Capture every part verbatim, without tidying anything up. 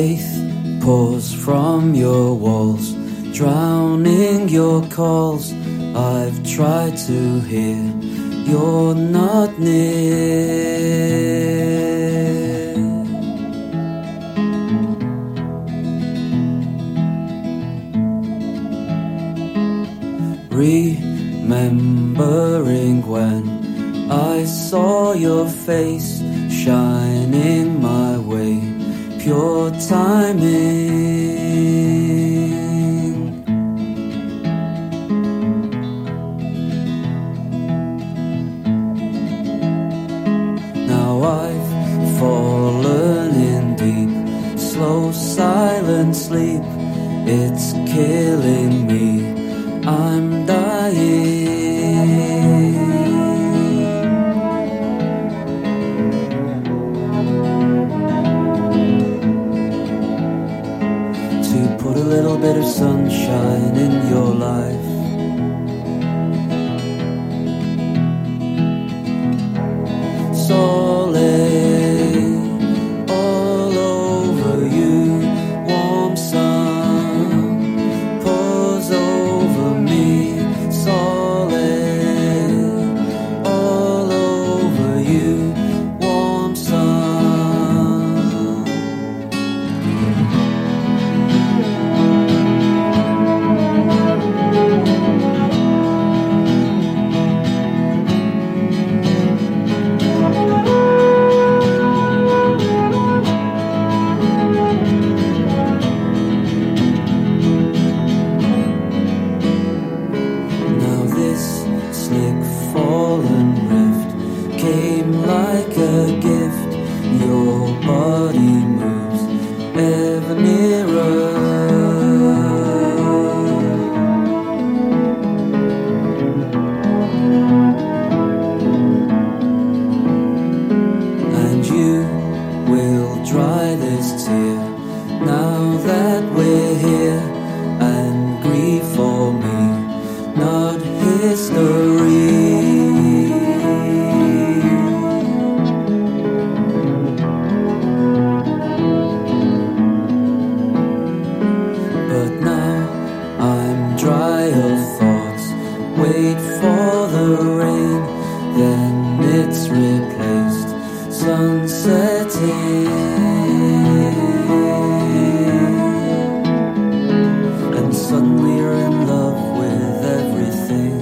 Faith pours from your walls, drowning your calls. I've tried to hear, you're not near. Remembering when I saw your face shining my way, pure timing. Now I've fallen in deep, slow silent sleep. It's killing me, I'm dying. To put a little bit of sunshine in your life. Solid all over you, warm sun pours over me. Solid all over you, warm sun. Now this slick fallen rift came like a gift. Your body moves ever nearer. And you will dry this tear now that we're here, and grieve for me, not history. But now I'm dry of thoughts, wait for the rain, then it's replaced, sun setting. And suddenly you're in love with everything.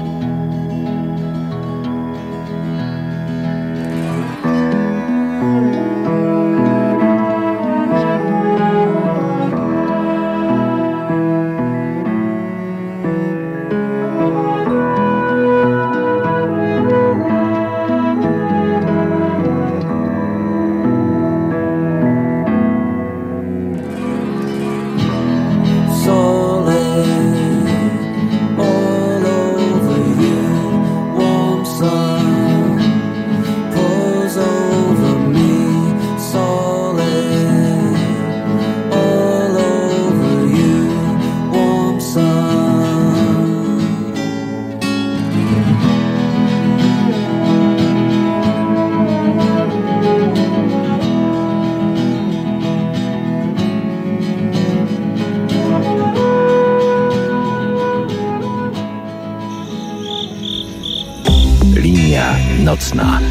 Nocna.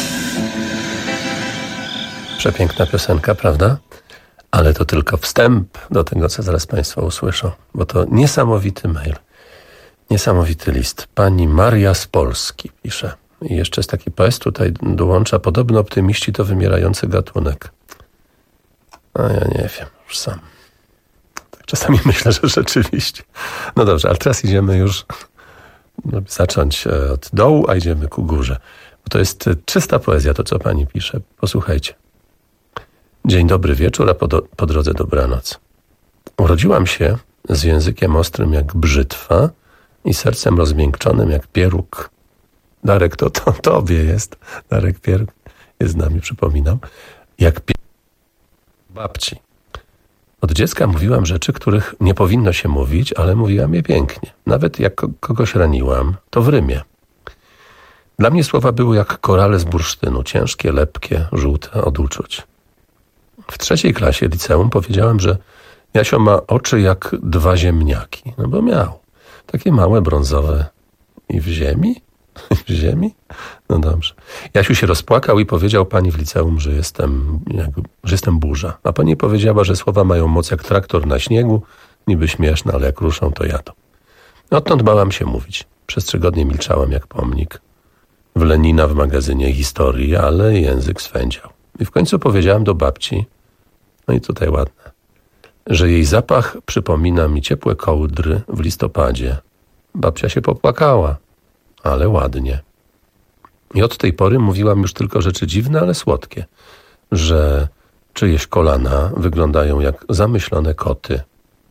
Przepiękna piosenka, prawda? Ale to tylko wstęp do tego, co zaraz Państwo usłyszą, bo to niesamowity mail, niesamowity list. Pani Maria z Polski pisze. I jeszcze jest taki P S tutaj dołącza. Podobno optymiści to wymierający gatunek. A ja nie wiem, już sam. Tak czasami myślę, że rzeczywiście. No dobrze, ale teraz idziemy już zacząć od dołu, a idziemy ku górze. Bo to jest czysta poezja, to co pani pisze. Posłuchajcie. Dzień dobry wieczór, a po, do, po drodze dobranoc. Urodziłam się z językiem ostrym jak brzytwa i sercem rozmiękczonym jak pieróg. Darek, to, to tobie jest. Darek Pieróg jest z nami, przypominam. Jak pieróg babci. Od dziecka mówiłam rzeczy, których nie powinno się mówić, ale mówiłam je pięknie. Nawet jak kogoś raniłam, to w rymie. Dla mnie słowa były jak korale z bursztynu, ciężkie, lepkie, żółte od uczuć. W trzeciej klasie liceum powiedziałem, że Jasio ma oczy jak dwa ziemniaki. No bo miał. Takie małe, brązowe. I w ziemi? W ziemi? No dobrze. Jasiu się rozpłakał i powiedział pani w liceum, że jestem, jak, że jestem burza. A pani powiedziała, że słowa mają moc jak traktor na śniegu. Niby śmieszne, ale jak ruszą, to jadą. Odtąd bałam się mówić. Przez trzy tygodnie milczałem jak pomnik. W Lenina w magazynie historii, ale język swędział. I w końcu powiedziałem do babci, no i tutaj ładne, że jej zapach przypomina mi ciepłe kołdry w listopadzie. Babcia się popłakała, ale ładnie. I od tej pory mówiłam już tylko rzeczy dziwne, ale słodkie, że czyjeś kolana wyglądają jak zamyślone koty.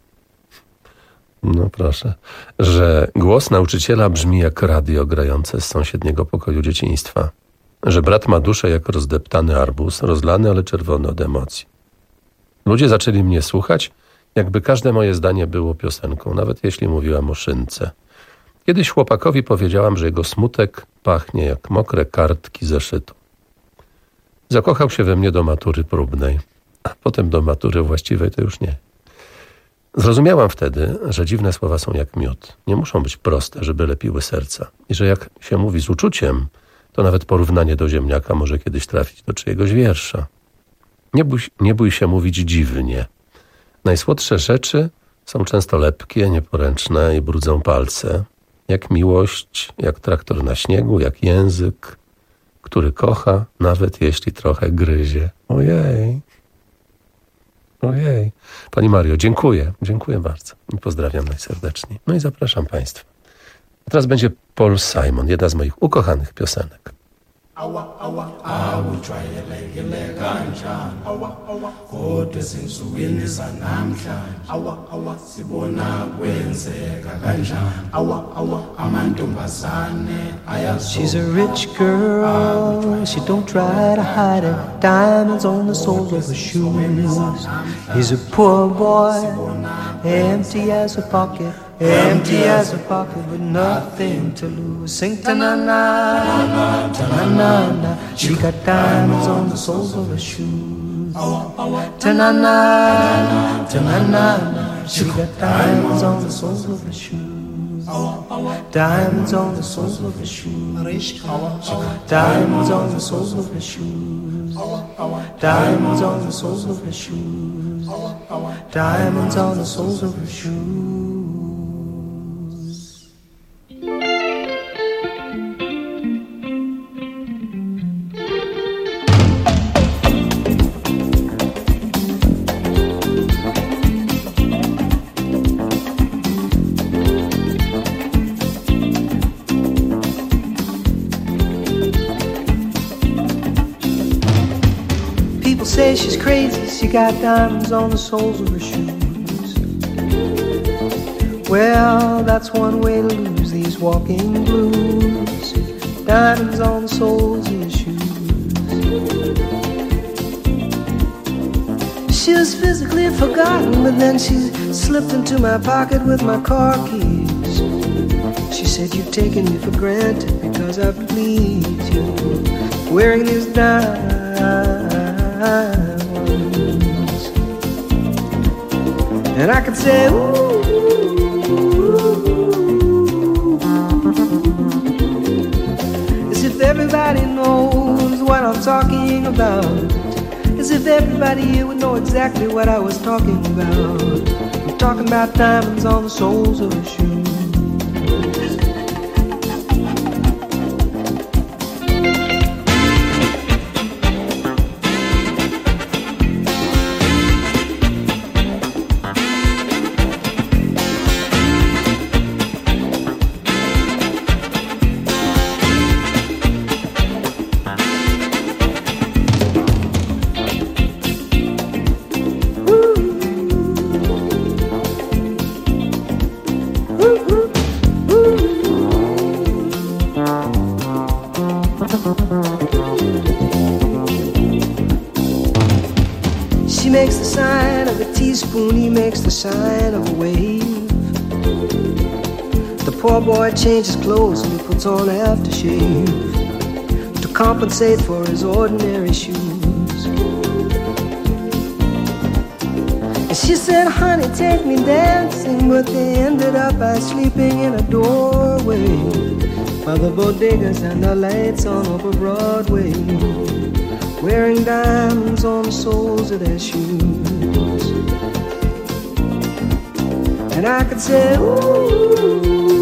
No proszę, że głos nauczyciela brzmi jak radio grające z sąsiedniego pokoju dzieciństwa, że brat ma duszę jak rozdeptany arbuz, rozlany, ale czerwony od emocji. Ludzie zaczęli mnie słuchać, jakby każde moje zdanie było piosenką, nawet jeśli mówiłam o szynce. Kiedyś chłopakowi powiedziałam, że jego smutek pachnie jak mokre kartki zeszytu. Zakochał się we mnie do matury próbnej, a potem do matury właściwej to już nie. Zrozumiałam wtedy, że dziwne słowa są jak miód. Nie muszą być proste, żeby lepiły serca. I że jak się mówi z uczuciem, to nawet porównanie do ziemniaka może kiedyś trafić do czyjegoś wiersza. Nie bój, nie bój się mówić dziwnie. Najsłodsze rzeczy są często lepkie, nieporęczne i brudzą palce. Jak miłość, jak traktor na śniegu, jak język, który kocha, nawet jeśli trochę gryzie. Ojej. Ojej. Pani Mario, dziękuję. Dziękuję bardzo. I pozdrawiam najserdeczniej. No i zapraszam Państwa. A teraz będzie Paul Simon, jedna z moich ukochanych piosenek. Awa, awa, awu jwayelekele kanjani awa, awa, kodwa zinsukwini zanamhlanje awa, awa, sibona kwenzeka kanjani awa, awa, amantombazane ayazo. She's a rich girl, she don't try to hide it. Diamonds on the soles of her shoes. He's a poor boy, empty as a pocket. Empty as a pocket with nothing to lose. Sing ta-na-na, ta-na-na-na. She got diamonds on the soles of her shoes. Ta-na-na, ta-na-na-na. She got diamonds on the soles of her shoes. Diamonds on the soles of her shoes. Diamonds on the soles of her shoes. Diamonds on the soles of her shoes. Diamonds on the soles of her shoes. Say she's crazy, she got diamonds on the soles of her shoes. Well, that's one way to lose these walking blues. Diamonds on the soles of your shoes. She was physically forgotten, but then she slipped into my pocket with my car keys. She said, you've taken me for granted because I pleased you, wearing these diamonds. And I could say, ooh, as if everybody knows what I'm talking about, as if everybody here would know exactly what I was talking about. I'm talking about diamonds on the soles of her shoes. She makes the sign of a teaspoon, he makes the sign of a wave. The poor boy changes clothes and he puts on aftershave to compensate for his ordinary shoes. She said, honey, take me dancing, but they ended up by sleeping in a doorway by the bodegas and the lights on over Broadway, wearing diamonds on the soles of their shoes. And I could say, ooh,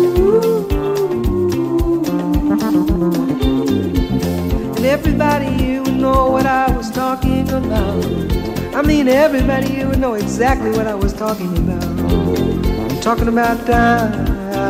and everybody here would know what I was talking about. I mean, everybody here would know exactly what I was talking about. I'm talking about time.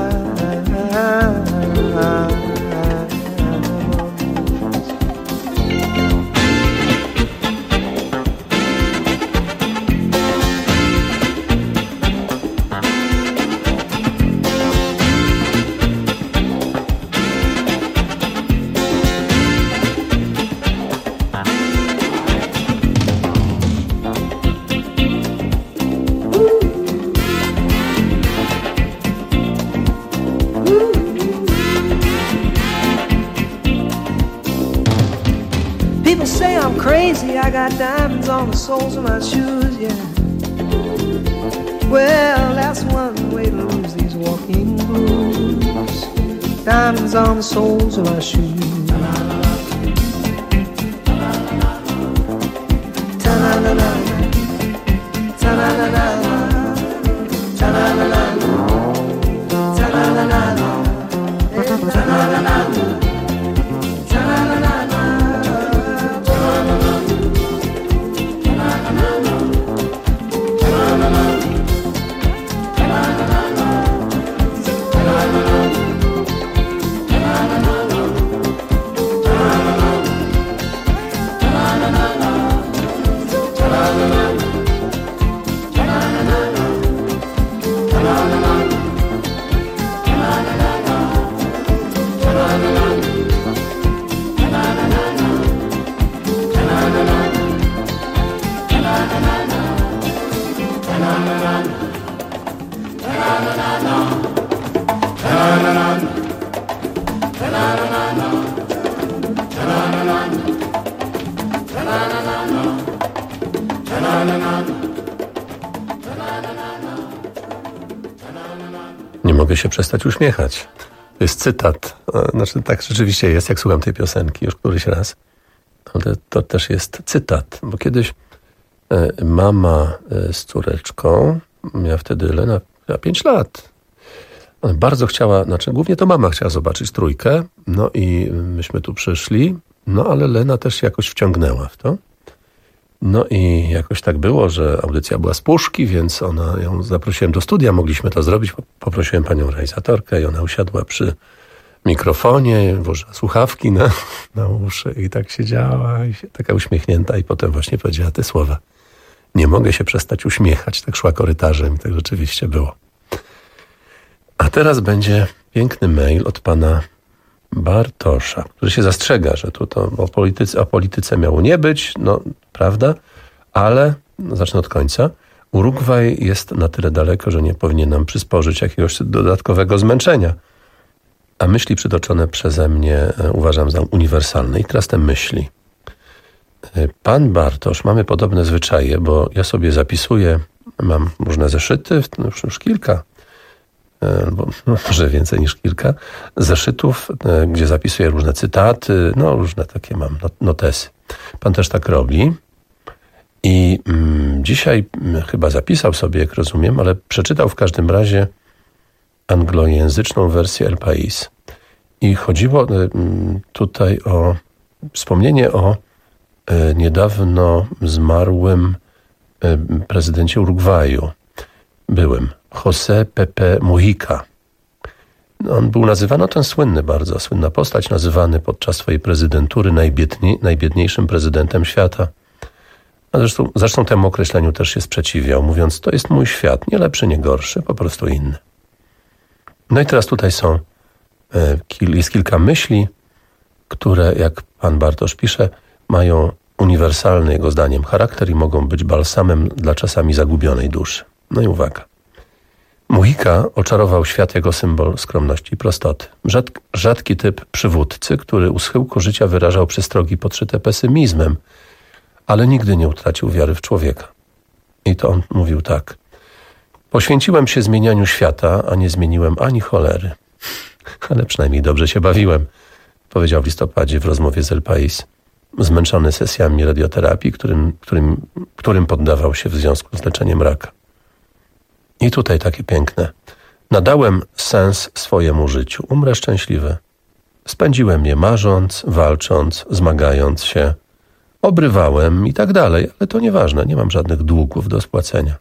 Crazy, I got diamonds on the soles of my shoes, yeah. Well, that's one way to lose these walking blues. Diamonds on the soles of my shoes. Ta-na-na-na, ta-na-na-na, ta-na-na-na, ta-na-na-na, ta-na-na-na. Nie mogę się przestać uśmiechać. To jest cytat. Znaczy, tak rzeczywiście jest, jak słucham tej piosenki już któryś raz. Ale to też jest cytat, bo kiedyś mama z córeczką, miała wtedy Lena, miała pięć lat. Ona bardzo chciała, znaczy głównie to mama chciała zobaczyć trójkę, no i myśmy tu przyszli, no ale Lena też się jakoś wciągnęła w to. No i jakoś tak było, że audycja była z Puszki, więc ona ją zaprosiłem do studia, mogliśmy to zrobić. Poprosiłem panią realizatorkę i ona usiadła przy mikrofonie, włożyła słuchawki na, na uszy i tak siedziała, i się, taka uśmiechnięta i potem właśnie powiedziała te słowa. Nie mogę się przestać uśmiechać. Tak szła korytarzem i tak rzeczywiście było. A teraz będzie piękny mail od pana Bartosza, który się zastrzega, że tu to o polityce, o polityce miało nie być, no prawda, ale no, zacznę od końca. Urugwaj jest na tyle daleko, że nie powinien nam przysporzyć jakiegoś dodatkowego zmęczenia. A myśli przytoczone przeze mnie uważam za uniwersalne. I teraz te myśli. Pan Bartosz, mamy podobne zwyczaje, bo ja sobie zapisuję, mam różne zeszyty, już, już kilka, albo no, może więcej niż kilka zeszytów, gdzie zapisuję różne cytaty, no różne takie mam notesy. Pan też tak robi. I mm, dzisiaj chyba zapisał sobie, jak rozumiem, ale przeczytał w każdym razie anglojęzyczną wersję El País. I chodziło y, tutaj o wspomnienie o y, niedawno zmarłym y, prezydencie Urugwaju, byłym, José Pepe Mujica. On był nazywany, no ten słynny bardzo, słynna postać, nazywany podczas swojej prezydentury najbiedniej, najbiedniejszym prezydentem świata. A zresztą, zresztą temu określeniu też się sprzeciwiał, mówiąc, to jest mój świat, nie lepszy, nie gorszy, po prostu inny. No i teraz tutaj są, jest kilka myśli, które, jak pan Bartosz pisze, mają uniwersalny, jego zdaniem, charakter i mogą być balsamem dla czasami zagubionej duszy. No i uwaga. Mujica oczarował świat jako symbol skromności i prostoty. Rzadki, rzadki typ przywódcy, który u schyłku życia wyrażał przestrogi podszyte pesymizmem, ale nigdy nie utracił wiary w człowieka. I to on mówił tak. Poświęciłem się zmienianiu świata, a nie zmieniłem ani cholery. Ale przynajmniej dobrze się bawiłem, powiedział w listopadzie w rozmowie z El País, zmęczony sesjami radioterapii, którym, którym, którym poddawał się w związku z leczeniem raka. I tutaj takie piękne. Nadałem sens swojemu życiu. Umrę szczęśliwy. Spędziłem je marząc, walcząc, zmagając się. Obrywałem i tak dalej, ale to nieważne. Nie mam żadnych długów do spłacenia.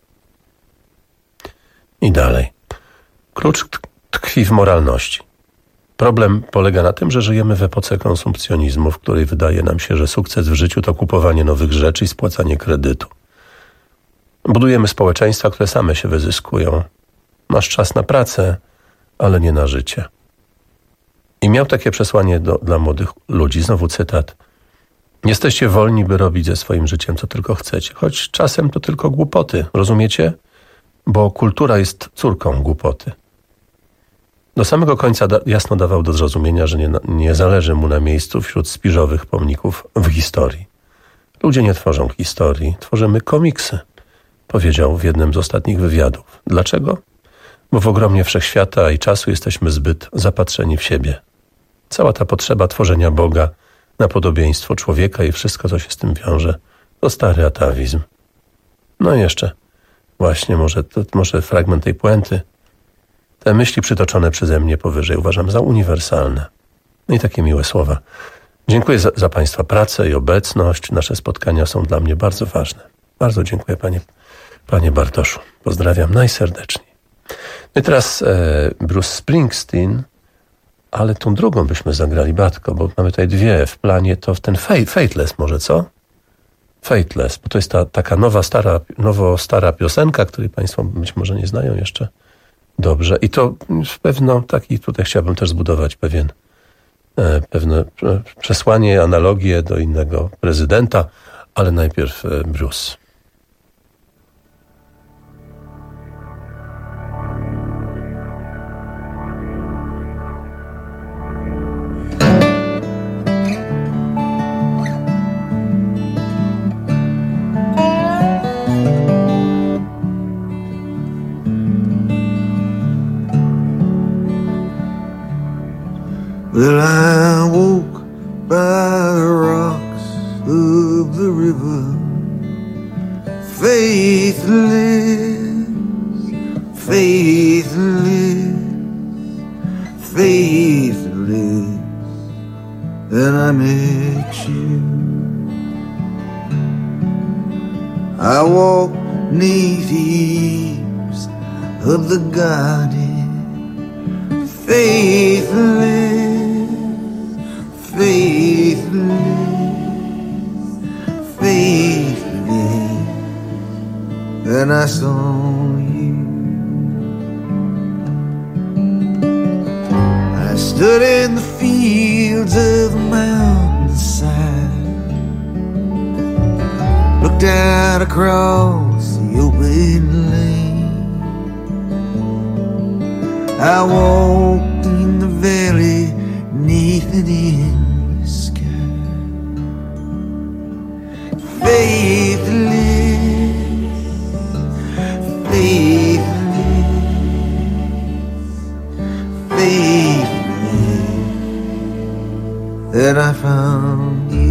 I dalej. Klucz tkwi w moralności. Problem polega na tym, że żyjemy w epoce konsumpcjonizmu, w której wydaje nam się, że sukces w życiu to kupowanie nowych rzeczy i spłacanie kredytu. Budujemy społeczeństwa, które same się wyzyskują. Masz czas na pracę, ale nie na życie. I miał takie przesłanie do, dla młodych ludzi, znowu cytat. Jesteście wolni, by robić ze swoim życiem, co tylko chcecie, choć czasem to tylko głupoty, rozumiecie? Bo kultura jest córką głupoty. Do samego końca da, jasno dawał do zrozumienia, że nie, nie zależy mu na miejscu wśród spiżowych pomników w historii. Ludzie nie tworzą historii, tworzymy komiksy, powiedział w jednym z ostatnich wywiadów. Dlaczego? Bo w ogromie wszechświata i czasu jesteśmy zbyt zapatrzeni w siebie. Cała ta potrzeba tworzenia Boga na podobieństwo człowieka i wszystko, co się z tym wiąże, to stary atawizm. No i jeszcze, właśnie może, to, może fragment tej puenty. Te myśli przytoczone przeze mnie powyżej uważam za uniwersalne. No i takie miłe słowa. Dziękuję za, za Państwa pracę i obecność. Nasze spotkania są dla mnie bardzo ważne. Bardzo dziękuję Panie, Panie Bartoszu. Pozdrawiam najserdeczniej. No i teraz e, Bruce Springsteen, ale tą drugą byśmy zagrali, Batko, bo mamy tutaj dwie w planie, to w ten Fateless może, co? Fateless, bo to jest ta taka nowa, stara, nowo stara piosenka, której Państwo być może nie znają jeszcze dobrze. I to pewno taki, tutaj chciałbym też zbudować pewien, e, pewne przesłanie, analogię do innego prezydenta, ale najpierw e, Bruce. Well, I woke by the rocks of the river, faithless, faithless, faithless, and I met you. I walked neath the eaves of the garden, faithless, faithless, faithless, and I saw you. I stood in the fields of the mountainside, looked out across the open lane. I walked in the valley neath an endless sky, faithless, faithless, faithless, that I found you.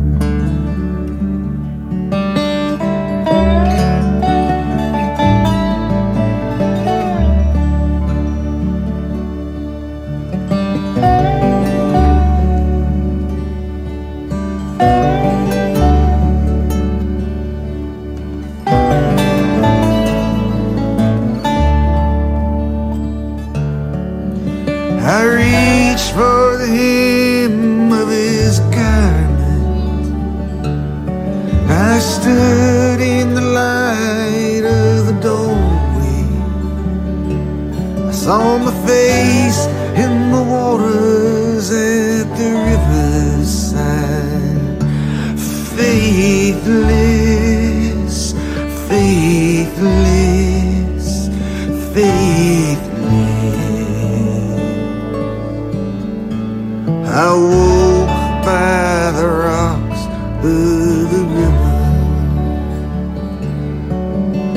I reached for the hem of his garment. I stood in the light of the doorway. I saw my face in the waters at the riverside. Faithless, faithless, faithless, I woke by the rocks of the river,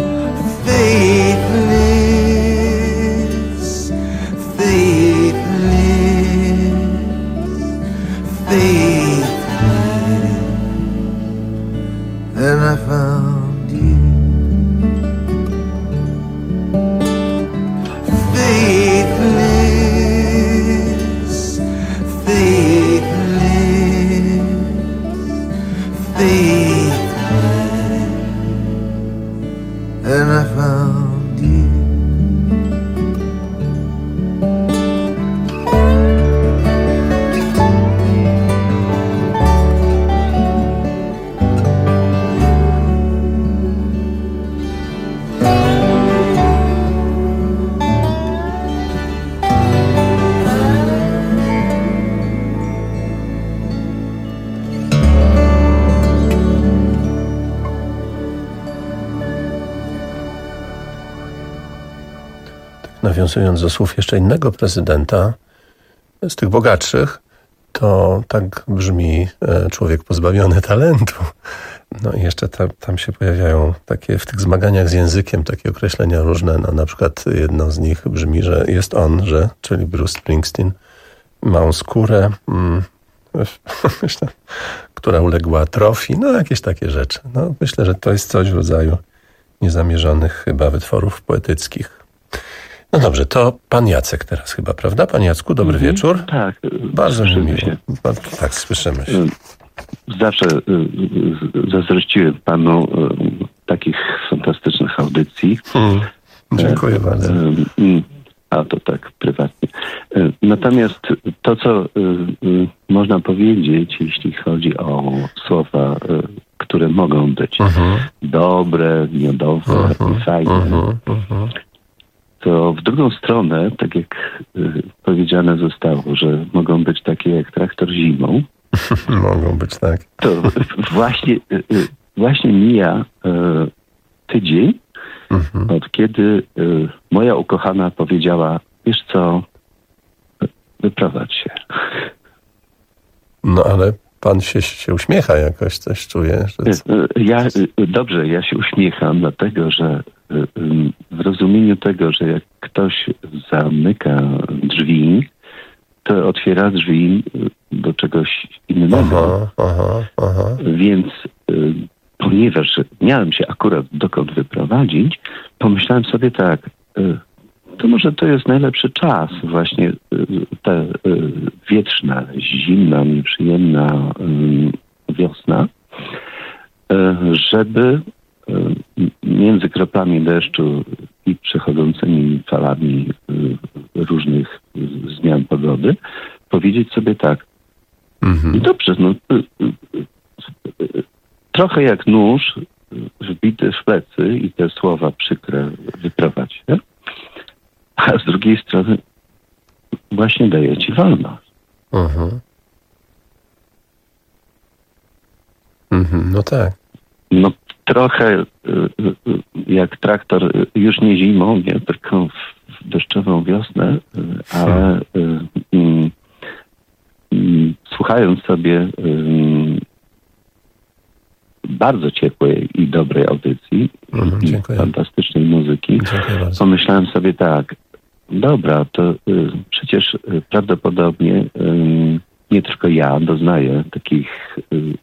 Tak nawiązując do słów jeszcze innego prezydenta, z tych bogatszych, to tak brzmi człowiek pozbawiony talentu. No i jeszcze tam, tam się pojawiają takie w tych zmaganiach z językiem takie określenia różne. No na przykład jedno z nich brzmi, że jest on, że, czyli Bruce Springsteen, małą skórę, mm, myślę, która uległa atrofii. No jakieś takie rzeczy. No myślę, że to jest coś w rodzaju niezamierzonych chyba wytworów poetyckich. No dobrze, to pan Jacek teraz chyba, prawda? Pan Jacku, dobry mhm, wieczór. Tak. Bardzo mi miło. Się. Tak, słyszymy się. Zawsze zazdrościłem panu takich fantastycznych audycji. Hmm, dziękuję bardzo. A to tak prywatnie. Natomiast to, co można powiedzieć, jeśli chodzi o słowa, które mogą być uh-huh. dobre, miodowe uh-huh. i fajne, uh-huh. Uh-huh. to w drugą stronę, tak jak powiedziane zostało, że mogą być takie jak traktor zimą, mogą być, tak. To właśnie, właśnie mija tydzień, mhm. od kiedy moja ukochana powiedziała, wiesz co, wyprowadź się. No ale pan się, się uśmiecha jakoś, coś czuje. Że... Ja, dobrze, ja się uśmiecham, dlatego że w rozumieniu tego, że jak ktoś zamyka drzwi, to otwiera drzwi do czegoś innego. Aha, aha, aha. Więc y, ponieważ miałem się akurat dokąd wyprowadzić, pomyślałem sobie tak, y, to może to jest najlepszy czas, właśnie y, ta y, wietrzna, zimna, nieprzyjemna y, wiosna, y, żeby y, między kroplami deszczu i przechodzącymi falami y, różnych y, zmian pogody powiedzieć sobie tak, mhm. dobrze, no y, y, y, trochę jak nóż wbity w plecy i te słowa przykre wyprowadź się, a z drugiej strony właśnie daje ci wolność. Mhm. Mhm, no tak. No trochę y, y, jak traktor, y, już nie zimą, nie, tylko w deszczową wiosnę, y, ale y, y, y, słuchając sobie y, bardzo ciepłej i dobrej audycji, mhm, i fantastycznej muzyki, pomyślałem sobie tak, dobra, to y, przecież y, prawdopodobnie y, nie tylko ja doznaję takich y,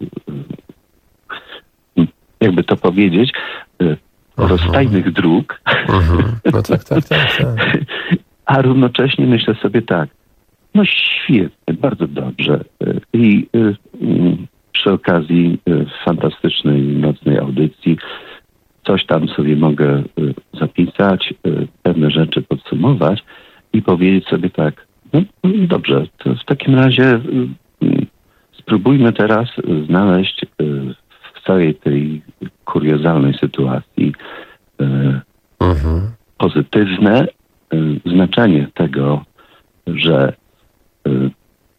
y, jakby to powiedzieć, y, rozstajnych dróg. Mhm. No tak, tak, tak, tak. A równocześnie myślę sobie tak, no świetnie, bardzo dobrze. Y, I y, y, przy okazji y, fantastycznej nocnej audycji coś tam sobie mogę y, zapisać, y, pewne rzeczy podsumować i powiedzieć sobie tak, no dobrze, to w takim razie y, y, spróbujmy teraz znaleźć y, w całej tej kuriozalnej sytuacji y, mhm. pozytywne y, znaczenie tego, że y,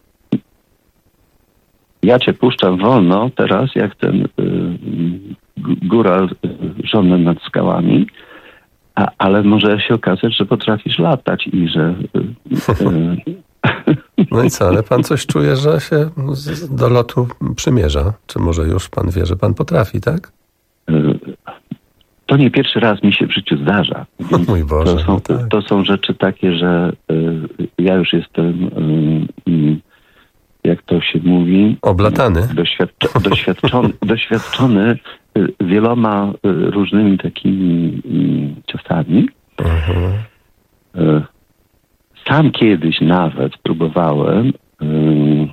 ja cię puszczam wolno teraz, jak ten y, góral żony nad skałami, a, ale może się okazać, że potrafisz latać i że... Y, y, no i co, ale pan coś czuje, że się do lotu przymierza? Czy może już pan wie, że pan potrafi, tak? Y, to nie pierwszy raz mi się w życiu zdarza. O mój Boże, to, są, no tak. to są rzeczy takie, że y, ja już jestem... Y, y, jak to się mówi... Oblatany. Doświadczo, doświadczony, doświadczony wieloma różnymi takimi ciosami. Mhm. Sam kiedyś nawet próbowałem um,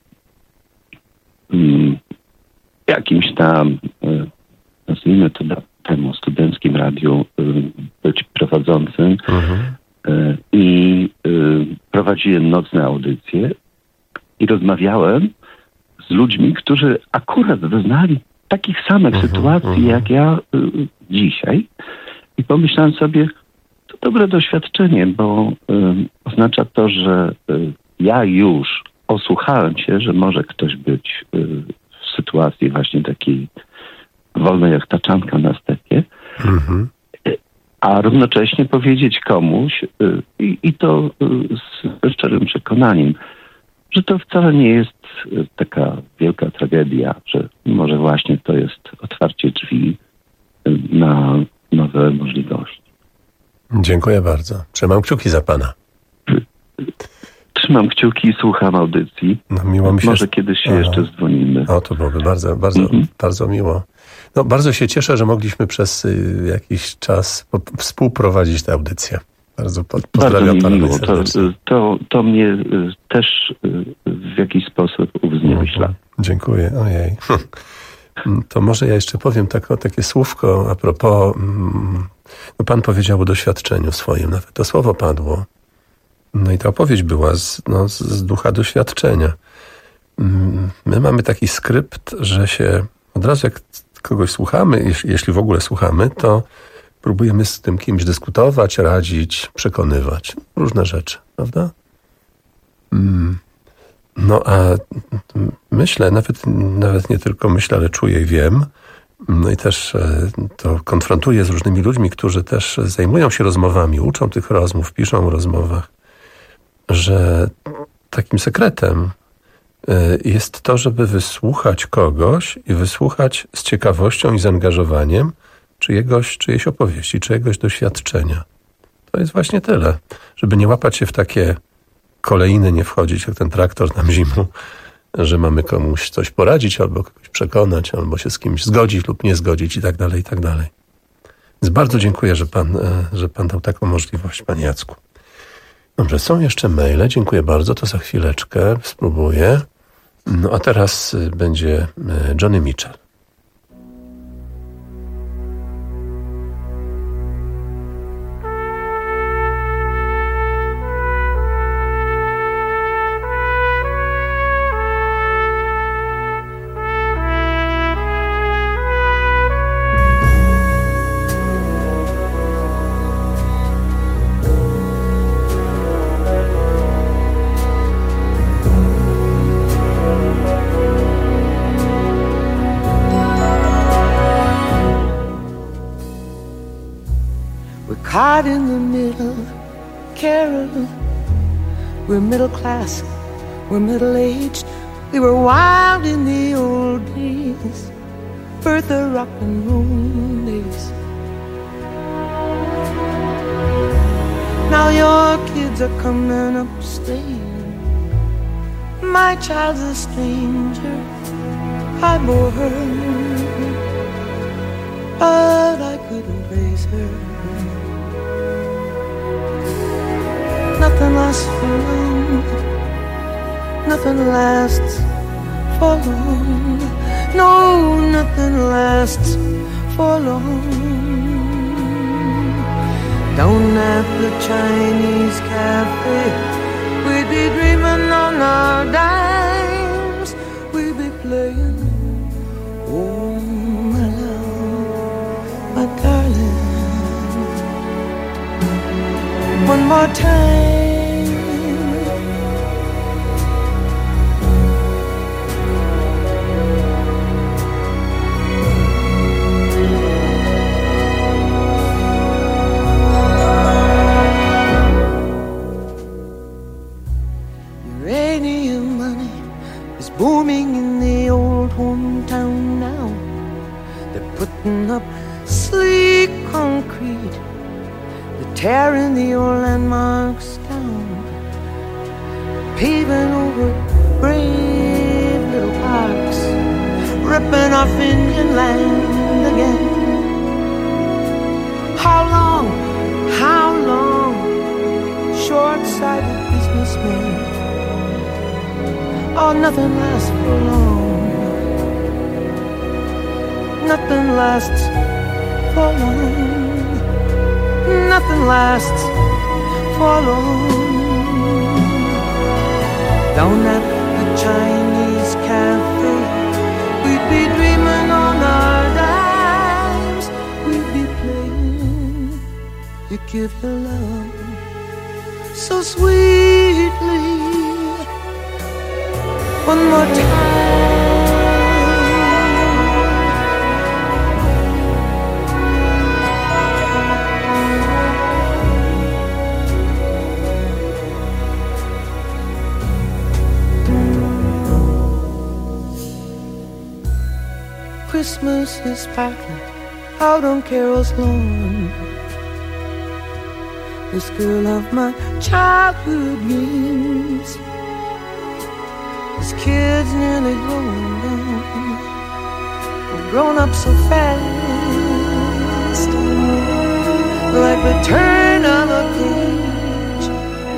um, jakimś tam, nazwijmy to temu studenckim radiu, um, być prowadzącym mhm. um, i um, prowadziłem nocne audycje. I rozmawiałem z ludźmi, którzy akurat doznali takich samych uh-huh, sytuacji uh-huh. jak ja y, dzisiaj. I pomyślałem sobie, to dobre doświadczenie, bo y, oznacza to, że y, ja już osłuchałem się, że może ktoś być y, w sytuacji właśnie takiej wolnej jak taczanka na stepie. Uh-huh. Y, a równocześnie powiedzieć komuś y, i, i to y, ze szczerym przekonaniem, że to wcale nie jest y, taka wielka tragedia, że może właśnie to jest otwarcie drzwi y, na nowe możliwości. Dziękuję bardzo. Trzymam kciuki za pana. Trzymam kciuki i słucham audycji. No, miło mi się... Może kiedyś się Aha. jeszcze dzwonimy. O, to byłoby bardzo, bardzo, mhm. bardzo miło. No, bardzo się cieszę, że mogliśmy przez y, jakiś czas po, współprowadzić tę audycję. Bardzo pod, pozdrawiam pana miło. To, to, to mnie y, też y, w jakiś sposób uwznieśla. Mhm. Dziękuję. Ojej. To może ja jeszcze powiem tak, o, takie słówko a propos... Mm, no pan powiedział o doświadczeniu swoim. Nawet to słowo padło. No i ta opowieść była z, no, z ducha doświadczenia. My mamy taki skrypt, że się od razu jak kogoś słuchamy, jeśli w ogóle słuchamy, to próbujemy z tym kimś dyskutować, radzić, przekonywać. Różne rzeczy, prawda? No a myślę, nawet, nawet nie tylko myślę, ale czuję i wiem, no i też to konfrontuję z różnymi ludźmi, którzy też zajmują się rozmowami, uczą tych rozmów, piszą o rozmowach, że takim sekretem jest to, żeby wysłuchać kogoś i wysłuchać z ciekawością i zaangażowaniem czyjegoś, czyjejś opowieści, czyjegoś doświadczenia. To jest właśnie tyle. Żeby nie łapać się w takie kolejny, nie wchodzić jak ten traktor na zimu, że mamy komuś coś poradzić, albo kogoś przekonać, albo się z kimś zgodzić lub nie zgodzić i tak dalej, i tak dalej. Więc bardzo dziękuję, że pan, że pan dał taką możliwość, panie Jacku. Dobrze, są jeszcze maile. Dziękuję bardzo. To za chwileczkę spróbuję. No a teraz będzie Johnny Mitchell. Caught in the middle, Carol. We're middle class, we're middle-aged. We were wild in the old days, Bertha rock and roll days. Now your kids are coming up staying. My child's a stranger, I bore her, but I couldn't raise her. Nothing lasts for long, nothing lasts for long. No, nothing lasts for long. Down at the Chinese cafe, we'd be dreaming on our dimes. We'd be playing, oh my love, my darling. One more time. Uranium money is booming in the old hometown now. They're putting up sleek concrete, tearing the old landmarks down, paving over brave little parks, ripping off Indian land again. How long, how long, short-sighted businessmen. Oh, nothing lasts for long, nothing lasts for long. Nothing lasts for long. Down at the Chinese cafe, we'd be dreaming on our dimes. We'd be playing, you give your love so sweetly. One more time. Christmas is packing out on Carol's lawn. This girl of my childhood dreams, this kid's nearly grown down, we've grown up so fast, like the turn of a page.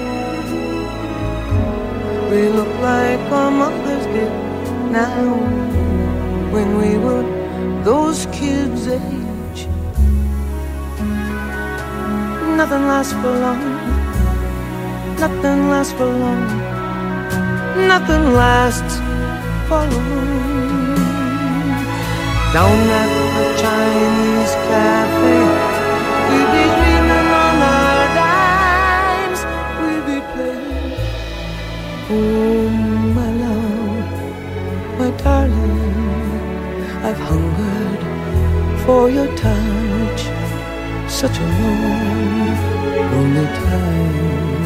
We look like our mothers did now, when we were those kids' age. Nothing lasts for long, nothing lasts for long, nothing lasts for long. Down at the Chinese cafe, we'd be dreaming on our dimes, we'd be playing. Oh, my love, my darling, I've hungered for your touch such a long, lonely time.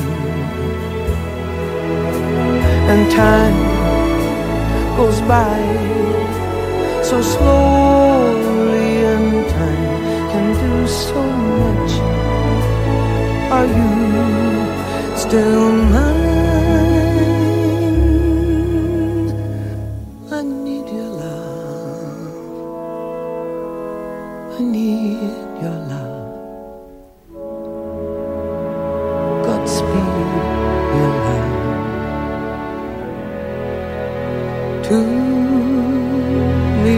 And time goes by so slowly, and time can do so much. Are you still mine? I need your love, I need your love. Godspeed your love to me.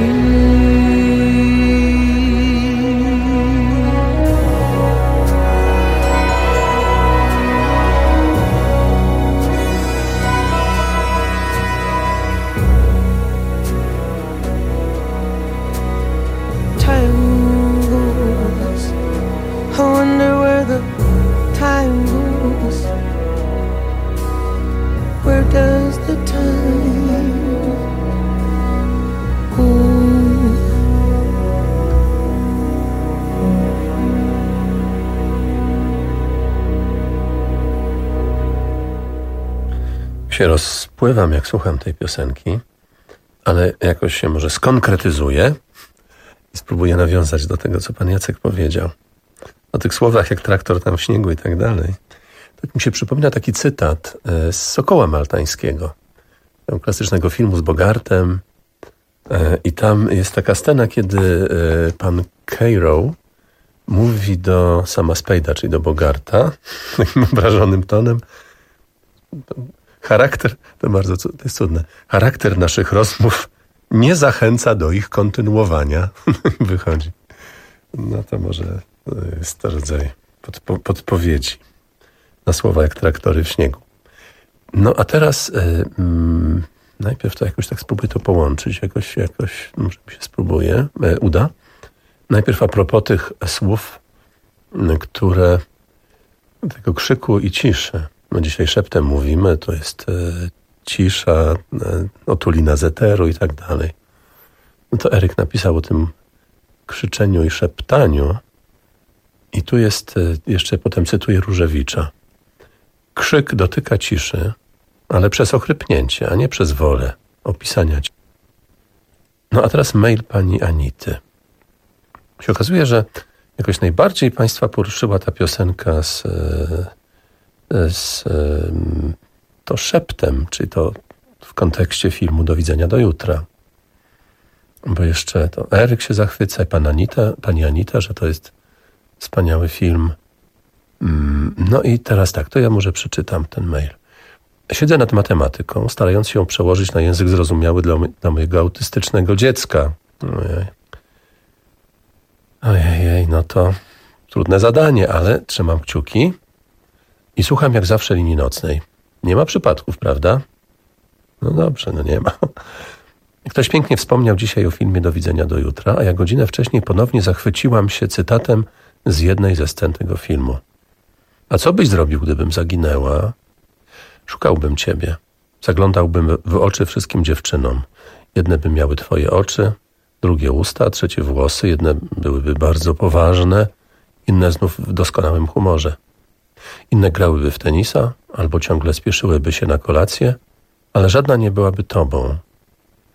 Time goes, I wonder where the time goes. Where does the time go? Się rozpływam, jak słucham tej piosenki, ale jakoś się może skonkretyzuję i spróbuję nawiązać do tego, co pan Jacek powiedział. O tych słowach, jak traktor tam w śniegu i tak dalej. Tak mi się przypomina taki cytat z Sokoła Maltańskiego, klasycznego filmu z Bogartem. I tam jest taka scena, kiedy pan Cairo mówi do sama Spade'a, czyli do Bogarta, takim obrażonym tonem. Charakter, to bardzo to jest cudne, charakter naszych rozmów nie zachęca do ich kontynuowania. Wychodzi. No to może jest to rodzaj podpo- podpowiedzi na słowa jak traktory w śniegu. No a teraz y, mm, najpierw to jakoś tak spróbuję to połączyć, jakoś, jakoś może mi się spróbuje, y, uda. Najpierw a propos tych słów, y, które tego krzyku i ciszy. No dzisiaj szeptem mówimy, to jest y, cisza, y, otulina z eteru i tak dalej. No to Eryk napisał o tym krzyczeniu i szeptaniu. I tu jest, jeszcze potem cytuję Różewicza. Krzyk dotyka ciszy, ale przez ochrypnięcie, a nie przez wolę opisania. No a teraz mail pani Anity. Się okazuje, że jakoś najbardziej państwa poruszyła ta piosenka z, z to szeptem, czyli to w kontekście filmu Do widzenia do jutra. Bo jeszcze to Eryk się zachwyca i pan Anita, pani Anita, że to jest wspaniały film. No i teraz tak, to ja może przeczytam ten mail. Siedzę nad matematyką, starając się ją przełożyć na język zrozumiały dla, dla mojego autystycznego dziecka. Ojej. Ojej, no to trudne zadanie, ale trzymam kciuki i słucham jak zawsze linii nocnej. Nie ma przypadków, prawda? No dobrze, no nie ma. Ktoś pięknie wspomniał dzisiaj o filmie Do widzenia do jutra, a ja godzinę wcześniej ponownie zachwyciłam się cytatem z jednej ze scen tego filmu. A co byś zrobił, gdybym zaginęła? Szukałbym ciebie. Zaglądałbym w oczy wszystkim dziewczynom. Jedne by miały twoje oczy, drugie usta, trzecie włosy. Jedne byłyby bardzo poważne, inne znów w doskonałym humorze. Inne grałyby w tenisa albo ciągle spieszyłyby się na kolację, ale żadna nie byłaby tobą.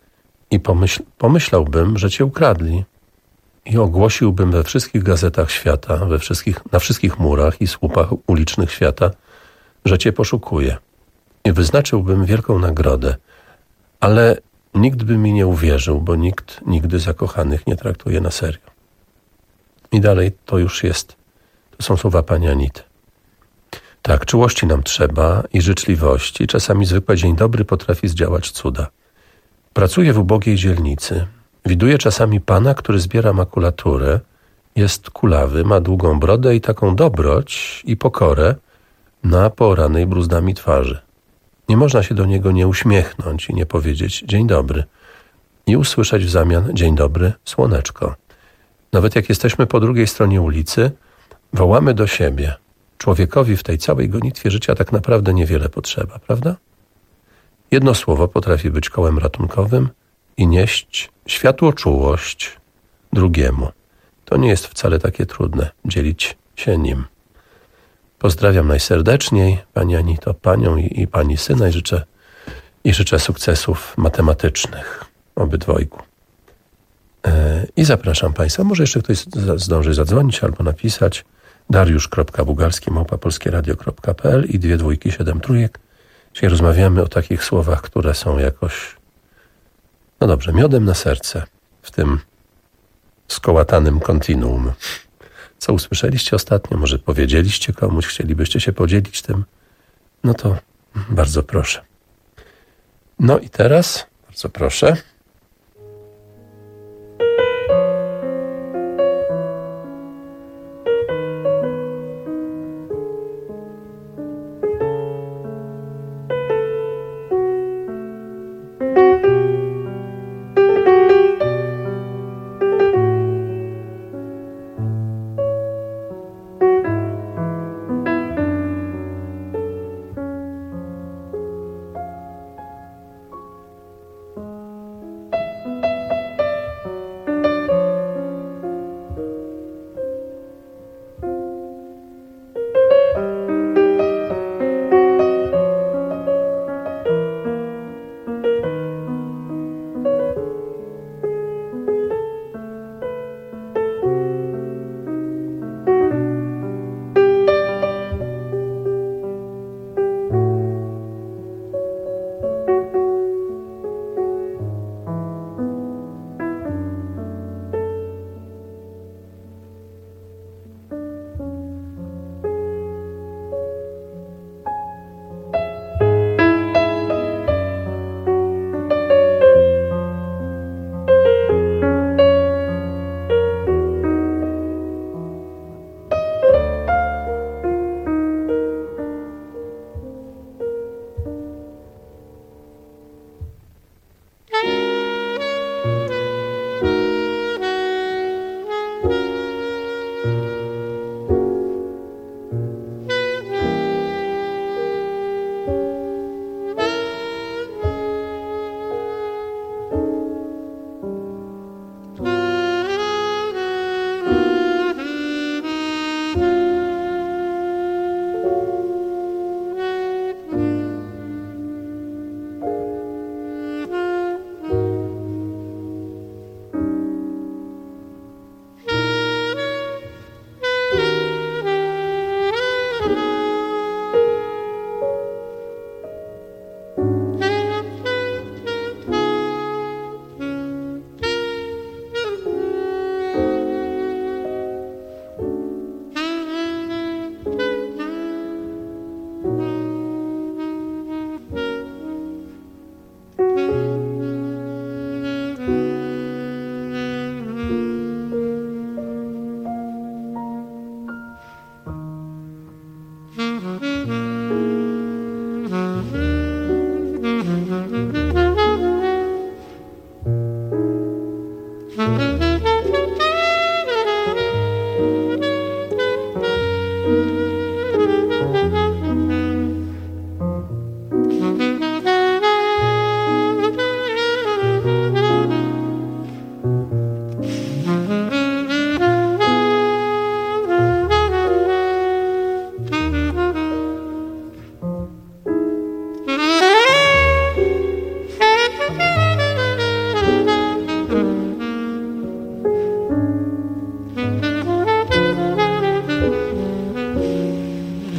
i pomyśl, pomyślałbym, że cię ukradli. I ogłosiłbym we wszystkich gazetach świata, we wszystkich, na wszystkich murach i słupach ulicznych świata, że cię poszukuję. I wyznaczyłbym wielką nagrodę. Ale nikt by mi nie uwierzył, bo nikt nigdy zakochanych nie traktuje na serio. I dalej to już jest. To są słowa pani Anity. Tak, czułości nam trzeba i życzliwości. Czasami zwykły dzień dobry potrafi zdziałać cuda. Pracuję w ubogiej dzielnicy. Widuję czasami pana, który zbiera makulaturę. Jest kulawy, ma długą brodę i taką dobroć i pokorę na poranej bruzdami twarzy. Nie można się do niego nie uśmiechnąć i nie powiedzieć dzień dobry i usłyszeć w zamian dzień dobry, słoneczko. Nawet jak jesteśmy po drugiej stronie ulicy, wołamy do siebie. Człowiekowi w tej całej gonitwie życia tak naprawdę niewiele potrzeba, prawda? Jedno słowo potrafi być kołem ratunkowym i nieść światłoczułość drugiemu. To nie jest wcale takie trudne, dzielić się nim. Pozdrawiam najserdeczniej pani Anito, panią i, i pani syna i życzę, i życzę sukcesów matematycznych obydwojgu. E, I zapraszam państwa, może jeszcze ktoś zdąży zadzwonić albo napisać dariusz kropka bugalski małpa polskieradio kropka p l i dwie dwójki, siedem trójek. Dzisiaj rozmawiamy o takich słowach, które są jakoś, no dobrze, miodem na serce w tym skołatanym kontinuum. Co usłyszeliście ostatnio? Może powiedzieliście komuś, chcielibyście się podzielić tym? No to bardzo proszę. No i teraz, bardzo proszę.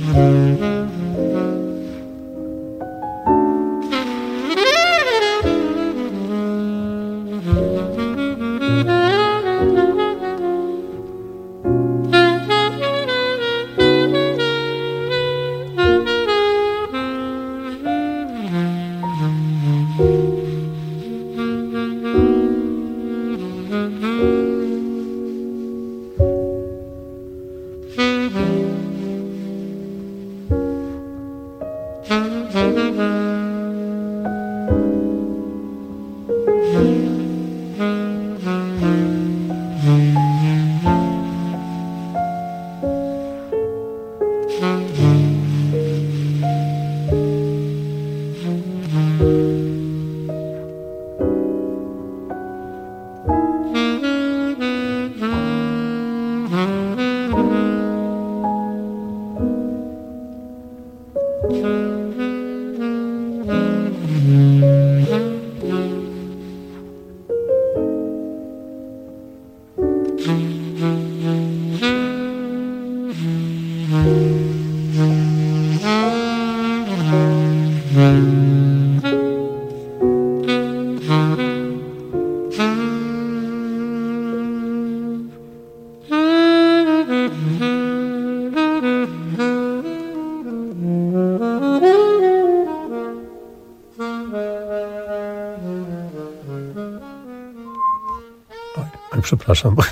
Przepraszam, bo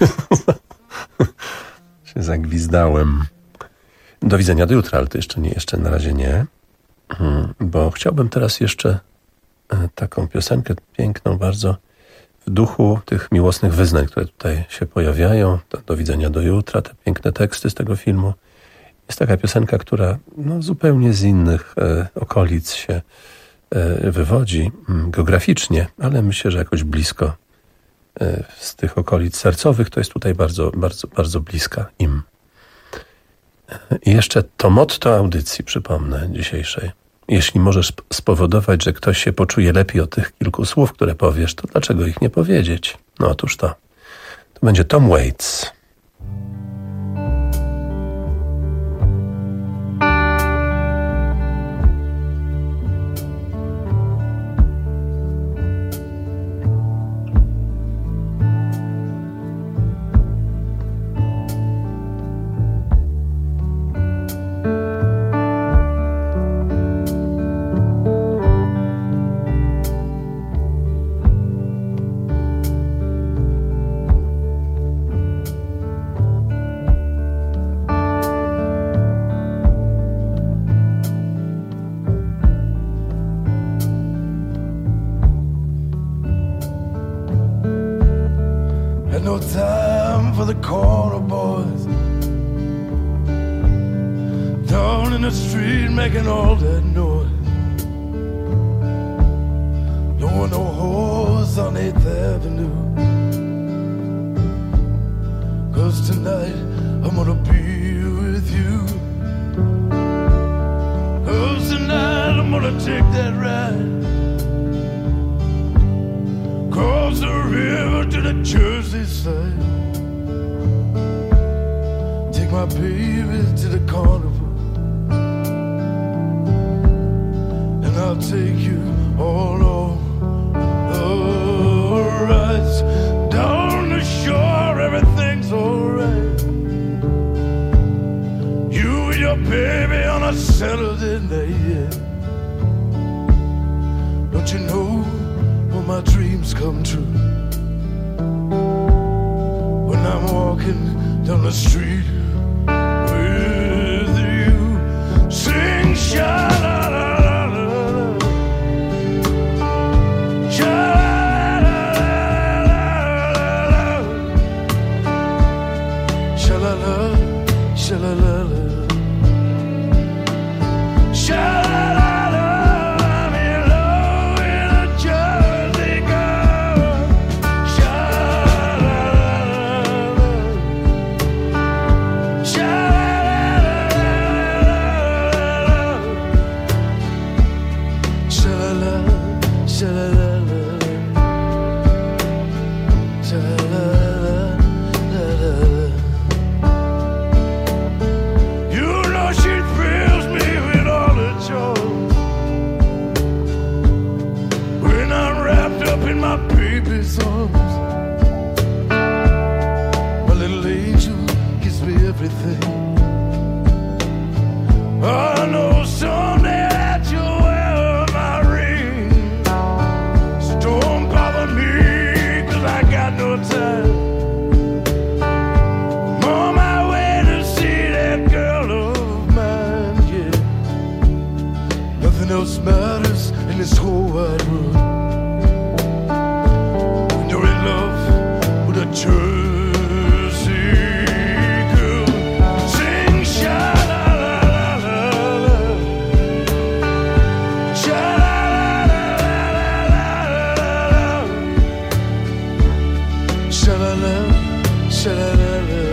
się zagwizdałem. Do widzenia do jutra, ale to jeszcze nie, jeszcze na razie nie. Bo chciałbym teraz jeszcze taką piosenkę piękną bardzo w duchu tych miłosnych wyznań, które tutaj się pojawiają. Do widzenia do jutra, te piękne teksty z tego filmu. Jest taka piosenka, która no, zupełnie z innych e, okolic się e, wywodzi geograficznie, ale myślę, że jakoś blisko z tych okolic sercowych, to jest tutaj bardzo, bardzo, bardzo bliska im. I jeszcze to motto audycji, przypomnę, dzisiejszej. Jeśli możesz spowodować, że ktoś się poczuje lepiej od tych kilku słów, które powiesz, to dlaczego ich nie powiedzieć? No otóż to. To będzie Tom Waits. No time for the corner boys down in the street making all that noise. No one no horse on eighth Avenue, 'cause tonight I'm gonna be with you. 'Cause tonight I'm gonna take that ride across the river to the Jersey side. Take my baby to the carnival, and I'll take you all on the rides down the shore. Everything's alright. You and your baby on a Saturday night, yeah. Don't you know my dreams come true when I'm walking down the street with you? Sing sha-la-la-la-la, sha-la-la-la-la, sha-la-la, sha-la-la-la, sha-la-la. nothing else matters in this whole wide world. When you're in love with a Jersey girl, sing sha-la-la-la-la, sha-la-la-la-la-la, sha-la-la, sha-la-la-la.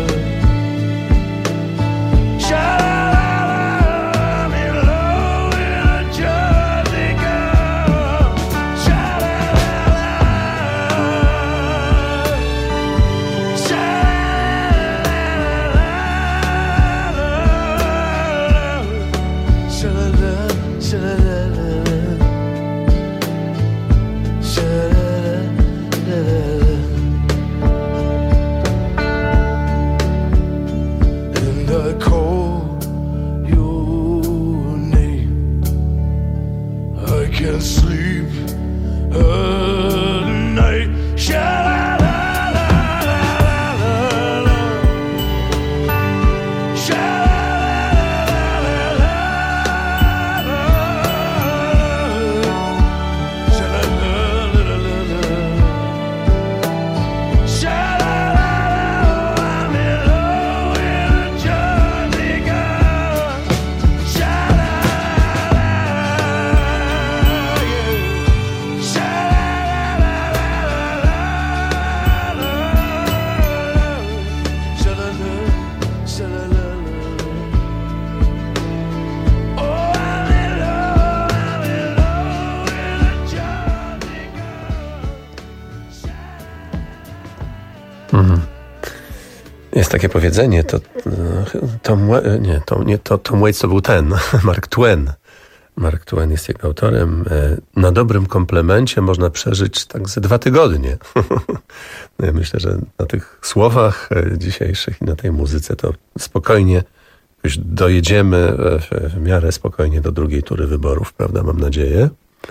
Jest takie powiedzenie, to Tom, nie, to, nie, to Tom Waits to był ten, Mark Twain. Mark Twain jest jego autorem. Na dobrym komplemencie można przeżyć tak ze dwa tygodnie. Ja myślę, że na tych słowach dzisiejszych i na tej muzyce to spokojnie już dojedziemy w, w miarę spokojnie do drugiej tury wyborów, prawda, mam nadzieję.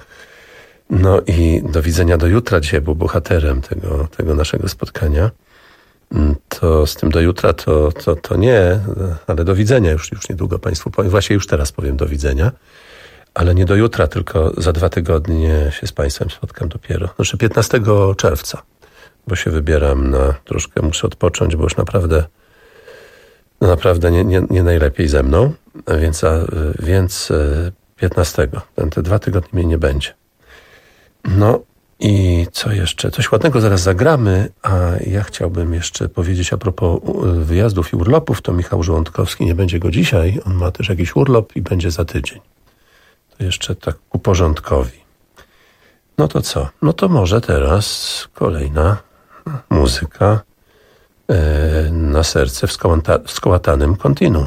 No i do widzenia do jutra. Dzisiaj był bohaterem tego, tego naszego spotkania. To z tym do jutra to, to, to nie, ale do widzenia już, już niedługo Państwu powiem. Właśnie już teraz powiem do widzenia, ale nie do jutra, tylko za dwa tygodnie się z Państwem spotkam dopiero. Znaczy piętnastego czerwca, bo się wybieram na troszkę, muszę odpocząć, bo już naprawdę no naprawdę nie, nie, nie najlepiej ze mną, więc, a, więc piętnastego. Te dwa tygodnie mnie nie będzie. No i co jeszcze? Coś ładnego zaraz zagramy, a ja chciałbym jeszcze powiedzieć a propos wyjazdów i urlopów, to Michał Żołądkowski, nie będzie go dzisiaj, on ma też jakiś urlop i będzie za tydzień. To jeszcze tak ku porządkowi. No to co? No to może teraz kolejna muzyka yy, na serce w, skołata- w skołatanym kontinuum.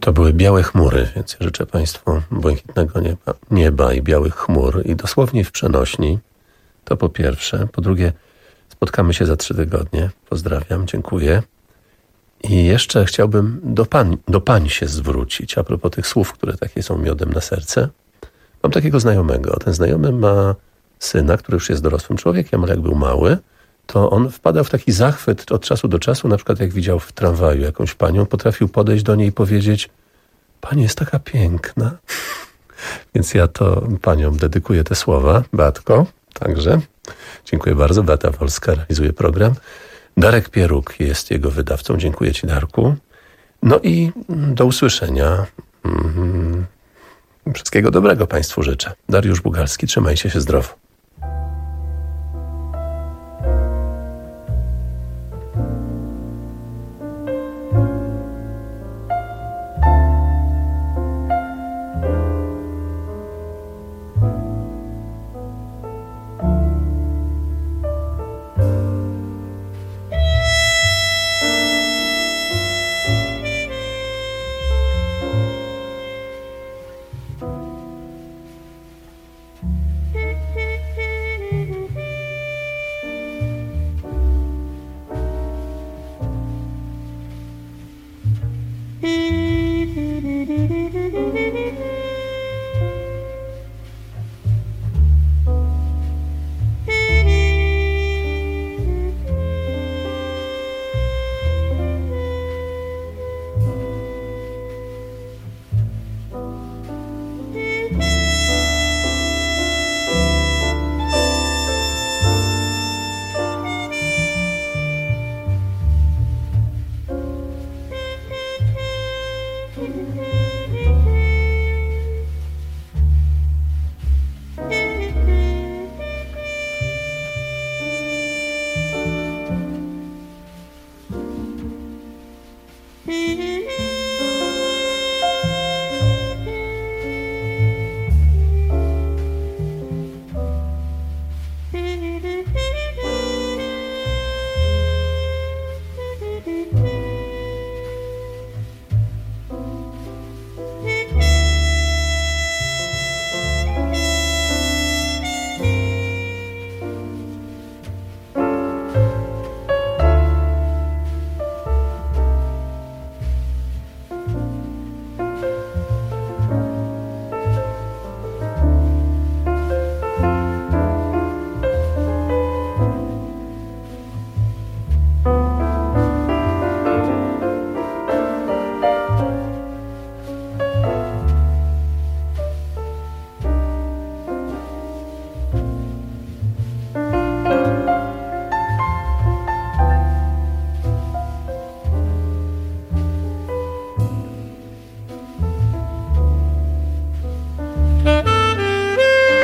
To były białe chmury, więc ja życzę Państwu błękitnego nieba, nieba i białych chmur i dosłownie w przenośni. To po pierwsze. Po drugie, spotkamy się za trzy tygodnie. Pozdrawiam, dziękuję. I jeszcze chciałbym do pań, do pań się zwrócić a propos tych słów, które takie są miodem na serce. Mam takiego znajomego. Ten znajomy ma syna, który już jest dorosłym człowiekiem, ale jak był mały, to on wpadał w taki zachwyt od czasu do czasu, na przykład jak widział w tramwaju jakąś panią, potrafił podejść do niej i powiedzieć: pani jest taka piękna. Więc ja to paniom dedykuję te słowa. Beatko, także. Dziękuję bardzo. Beata Wolska realizuje program. Darek Pieruk jest jego wydawcą. Dziękuję Ci, Darku. No i do usłyszenia. Wszystkiego dobrego Państwu życzę. Dariusz Bugalski, trzymajcie się zdrowo.